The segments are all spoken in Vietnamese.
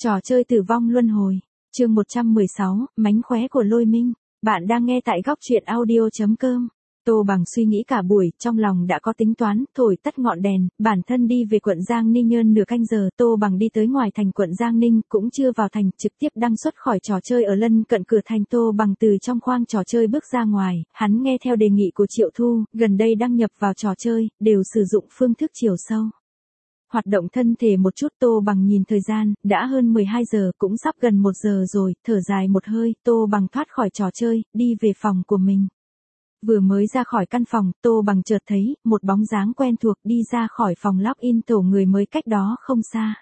Trò chơi tử vong luân hồi. Chương 116, mánh khóe của Lôi Minh. Bạn đang nghe tại góc truyện audio.com. Tô Bằng suy nghĩ cả buổi, trong lòng đã có tính toán, thổi tắt ngọn đèn, bản thân đi về quận Giang Ninh Nhơn nửa canh giờ. Tô Bằng đi tới ngoài thành quận Giang Ninh, cũng chưa vào thành, trực tiếp đăng xuất khỏi trò chơi ở lân cận cửa thành. Tô Bằng từ trong khoang trò chơi bước ra ngoài, hắn nghe theo đề nghị của Triệu Thu, gần đây đăng nhập vào trò chơi, đều sử dụng phương thức chiều sâu. Hoạt động thân thể một chút. Tô Bằng nhìn thời gian, đã hơn 12 giờ, cũng sắp gần 1 giờ rồi, thở dài một hơi, Tô Bằng thoát khỏi trò chơi, đi về phòng của mình. Vừa mới ra khỏi căn phòng, Tô Bằng chợt thấy, một bóng dáng quen thuộc đi ra khỏi phòng login tổ người mới cách đó không xa.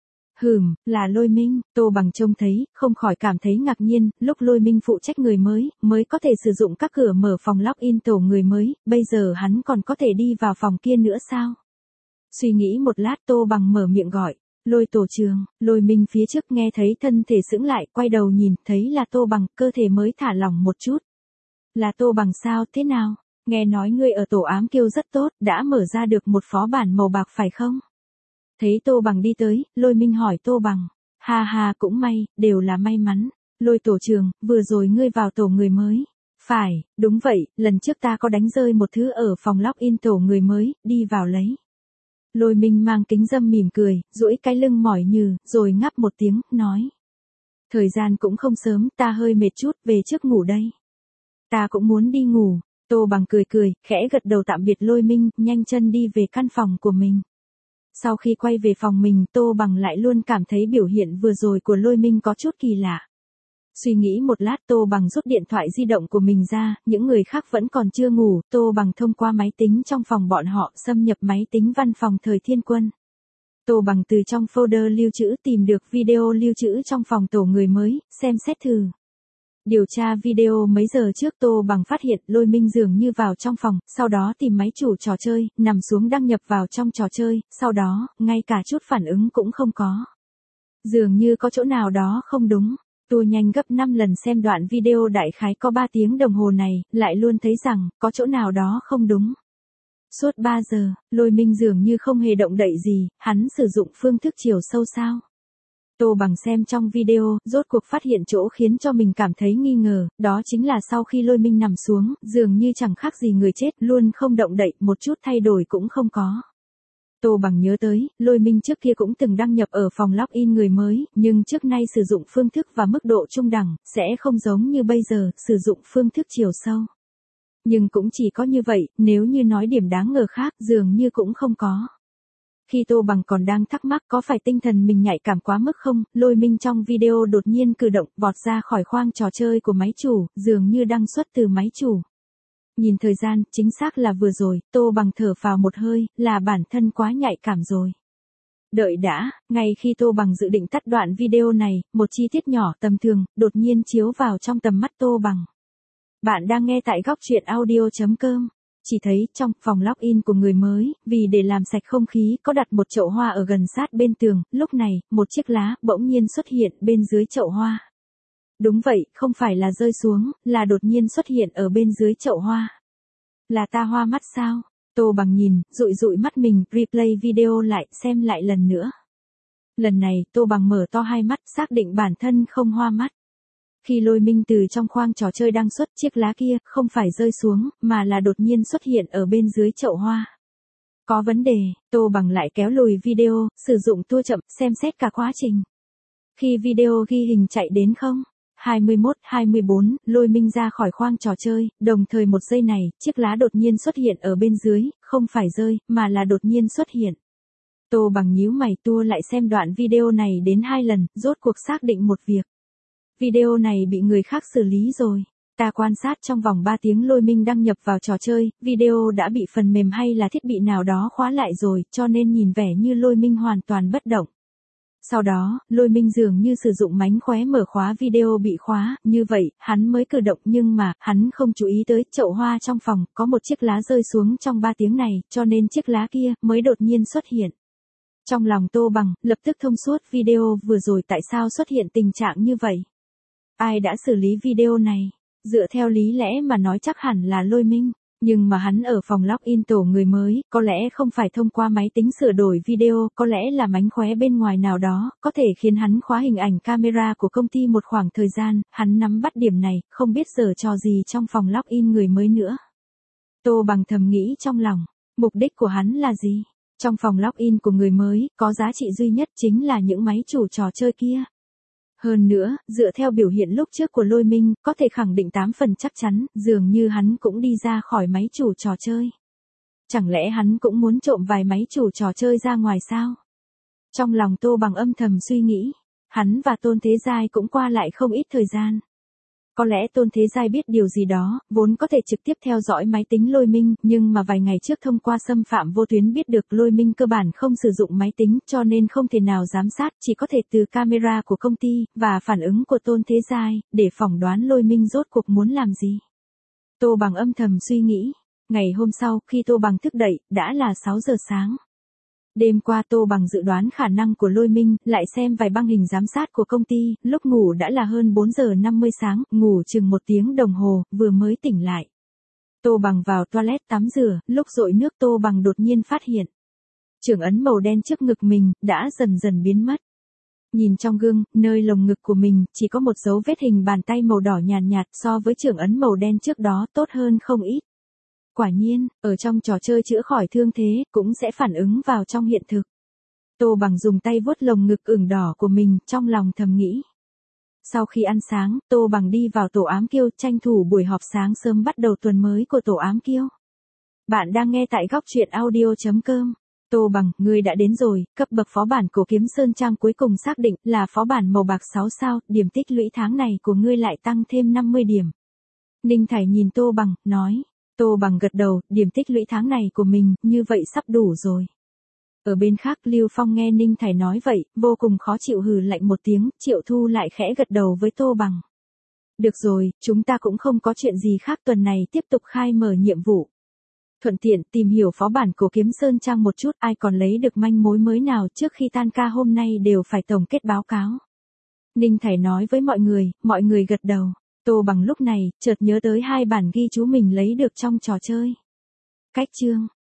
Là Lôi Minh. Tô Bằng trông thấy, không khỏi cảm thấy ngạc nhiên, lúc Lôi Minh phụ trách người mới có thể sử dụng các cửa mở phòng login tổ người mới, bây giờ hắn còn có thể đi vào phòng kia nữa sao? Suy nghĩ một lát, Tô Bằng mở miệng gọi, Lôi tổ trường. Lôi Minh phía trước nghe thấy thân thể sững lại, quay đầu nhìn, thấy là Tô Bằng, cơ thể mới thả lỏng một chút. Là Tô Bằng sao, thế nào? Nghe nói ngươi ở tổ ám kiêu rất tốt, đã mở ra được một phó bản màu bạc phải không? Thấy Tô Bằng đi tới, Lôi Minh hỏi Tô Bằng, ha cũng may, đều là may mắn. Lôi tổ trường, vừa rồi ngươi vào tổ người mới. Phải, đúng vậy, lần trước ta có đánh rơi một thứ ở phòng login tổ người mới, đi vào lấy. Lôi Minh mang kính râm mỉm cười, duỗi cái lưng mỏi nhừ, rồi ngáp một tiếng, nói. Thời gian cũng không sớm, ta hơi mệt chút, về trước ngủ đây. Ta cũng muốn đi ngủ. Tô Bằng cười, khẽ gật đầu tạm biệt Lôi Minh, nhanh chân đi về căn phòng của mình. Sau khi quay về phòng mình, Tô Bằng lại luôn cảm thấy biểu hiện vừa rồi của Lôi Minh có chút kỳ lạ. Suy nghĩ một lát, Tô Bằng rút điện thoại di động của mình ra, những người khác vẫn còn chưa ngủ, Tô Bằng thông qua máy tính trong phòng bọn họ, xâm nhập máy tính văn phòng Thời Thiên Quân. Tô Bằng từ trong folder lưu trữ tìm được video lưu trữ trong phòng tổ người mới, xem xét thử. Điều tra video mấy giờ trước, Tô Bằng phát hiện Lôi Minh dường như vào trong phòng, sau đó tìm máy chủ trò chơi, nằm xuống đăng nhập vào trong trò chơi, sau đó, ngay cả chút phản ứng cũng không có. Dường như có chỗ nào đó không đúng. Tua nhanh gấp 5 lần xem đoạn video đại khái có 3 tiếng đồng hồ này, lại luôn thấy rằng, có chỗ nào đó không đúng. Suốt 3 giờ, Lôi Minh dường như không hề động đậy gì, hắn sử dụng phương thức chiều sâu sao? Tô Bằng xem trong video, rốt cuộc phát hiện chỗ khiến cho mình cảm thấy nghi ngờ, đó chính là sau khi Lôi Minh nằm xuống, dường như chẳng khác gì người chết, luôn không động đậy, một chút thay đổi cũng không có. Tô Bằng nhớ tới, Lôi Minh trước kia cũng từng đăng nhập ở phòng login người mới, nhưng trước nay sử dụng phương thức và mức độ trung đẳng, sẽ không giống như bây giờ, sử dụng phương thức chiều sâu. Nhưng cũng chỉ có như vậy, nếu như nói điểm đáng ngờ khác, dường như cũng không có. Khi Tô Bằng còn đang thắc mắc có phải tinh thần mình nhạy cảm quá mức không, Lôi Minh trong video đột nhiên cử động, vọt ra khỏi khoang trò chơi của máy chủ, dường như đăng xuất từ máy chủ. Nhìn thời gian, chính xác là vừa rồi, Tô Bằng thở phào một hơi, là bản thân quá nhạy cảm rồi. Đợi đã, ngay khi Tô Bằng dự định tắt đoạn video này, một chi tiết nhỏ tầm thường, đột nhiên chiếu vào trong tầm mắt Tô Bằng. Bạn đang nghe tại góc truyện audio.com. Chỉ thấy, trong phòng login của người mới, vì để làm sạch không khí, có đặt một chậu hoa ở gần sát bên tường, lúc này, một chiếc lá, bỗng nhiên xuất hiện bên dưới chậu hoa. Đúng vậy, không phải là rơi xuống, là đột nhiên xuất hiện ở bên dưới chậu hoa. Là ta hoa mắt sao? Tô Bằng nhìn, dụi mắt mình, replay video lại, xem lại lần nữa. Lần này, Tô Bằng mở to hai mắt, xác định bản thân không hoa mắt. Khi Lôi Minh từ trong khoang trò chơi đăng xuất, chiếc lá kia, không phải rơi xuống, mà là đột nhiên xuất hiện ở bên dưới chậu hoa. Có vấn đề. Tô Bằng lại kéo lùi video, sử dụng tua chậm, xem xét cả quá trình. Khi video ghi hình chạy đến 0:21-24, Lôi Minh ra khỏi khoang trò chơi, đồng thời một giây này, chiếc lá đột nhiên xuất hiện ở bên dưới, không phải rơi, mà là đột nhiên xuất hiện. Tô Bằng nhíu mày, tua lại xem đoạn video này đến 2 lần, rốt cuộc xác định một việc. Video này bị người khác xử lý rồi. Ta quan sát trong vòng 3 tiếng Lôi Minh đăng nhập vào trò chơi, video đã bị phần mềm hay là thiết bị nào đó khóa lại rồi, cho nên nhìn vẻ như Lôi Minh hoàn toàn bất động. Sau đó, Lôi Minh dường như sử dụng mánh khóe mở khóa video bị khóa, như vậy, hắn mới cử động, nhưng mà, hắn không chú ý tới chậu hoa trong phòng, có một chiếc lá rơi xuống trong 3 tiếng này, cho nên chiếc lá kia mới đột nhiên xuất hiện. Trong lòng Tô Bằng, lập tức thông suốt video vừa rồi tại sao xuất hiện tình trạng như vậy. Ai đã xử lý video này? Dựa theo lý lẽ mà nói chắc hẳn là Lôi Minh. Nhưng mà hắn ở phòng login tổ người mới, có lẽ không phải thông qua máy tính sửa đổi video, có lẽ là mánh khóe bên ngoài nào đó, có thể khiến hắn khóa hình ảnh camera của công ty một khoảng thời gian, hắn nắm bắt điểm này, không biết giở trò gì trong phòng login người mới nữa. Tô Bằng thầm nghĩ trong lòng, mục đích của hắn là gì? Trong phòng login của người mới, có giá trị duy nhất chính là những máy chủ trò chơi kia. Hơn nữa, dựa theo biểu hiện lúc trước của Lôi Minh, có thể khẳng định 8 phần chắc chắn, dường như hắn cũng đi ra khỏi máy chủ trò chơi. Chẳng lẽ hắn cũng muốn trộm vài máy chủ trò chơi ra ngoài sao? Trong lòng Tô Bằng âm thầm suy nghĩ, hắn và Tôn Thế Giai cũng qua lại không ít thời gian. Có lẽ Tôn Thế Giai biết điều gì đó, vốn có thể trực tiếp theo dõi máy tính Lôi Minh, nhưng mà vài ngày trước thông qua xâm phạm vô tuyến biết được Lôi Minh cơ bản không sử dụng máy tính, cho nên không thể nào giám sát, chỉ có thể từ camera của công ty, và phản ứng của Tôn Thế Giai, để phỏng đoán Lôi Minh rốt cuộc muốn làm gì. Tô Bằng âm thầm suy nghĩ, ngày hôm sau, khi Tô Bằng thức dậy, đã là 6 giờ sáng. Đêm qua Tô Bằng dự đoán khả năng của Lôi Minh, lại xem vài băng hình giám sát của công ty, lúc ngủ đã là hơn 4 giờ 50 sáng, ngủ chừng 1 tiếng đồng hồ, vừa mới tỉnh lại. Tô Bằng vào toilet tắm rửa, lúc dội nước Tô Bằng đột nhiên phát hiện. Chưởng ấn màu đen trước ngực mình, đã dần dần biến mất. Nhìn trong gương, nơi lồng ngực của mình, chỉ có một dấu vết hình bàn tay màu đỏ nhàn nhạt so với chưởng ấn màu đen trước đó tốt hơn không ít. Quả nhiên, ở trong trò chơi chữa khỏi thương thế, cũng sẽ phản ứng vào trong hiện thực. Tô Bằng dùng tay vuốt lồng ngực ửng đỏ của mình, trong lòng thầm nghĩ. Sau khi ăn sáng, Tô Bằng đi vào tổ ám kiêu, tranh thủ buổi họp sáng sớm bắt đầu tuần mới của tổ ám kiêu. Bạn đang nghe tại góc truyện audio.com. Tô Bằng, ngươi đã đến rồi, cấp bậc phó bản cổ kiếm Sơn Trang cuối cùng xác định là phó bản màu bạc 6 sao, điểm tích lũy tháng này của ngươi lại tăng thêm 50 điểm. Ninh Thải nhìn Tô Bằng, nói. Tô Bằng gật đầu, điểm tích lũy tháng này của mình, như vậy sắp đủ rồi. Ở bên khác Lưu Phong nghe Ninh Thải nói vậy, vô cùng khó chịu hừ lạnh một tiếng, Triệu Thu lại khẽ gật đầu với Tô Bằng. Được rồi, chúng ta cũng không có chuyện gì khác tuần này tiếp tục khai mở nhiệm vụ. Thuận tiện tìm hiểu phó bản cổ kiếm Sơn Trang một chút, ai còn lấy được manh mối mới nào trước khi tan ca hôm nay đều phải tổng kết báo cáo. Ninh Thải nói với mọi người gật đầu. Tô Bằng lúc này, chợt nhớ tới 2 bản ghi chú mình lấy được trong trò chơi. Cách chương.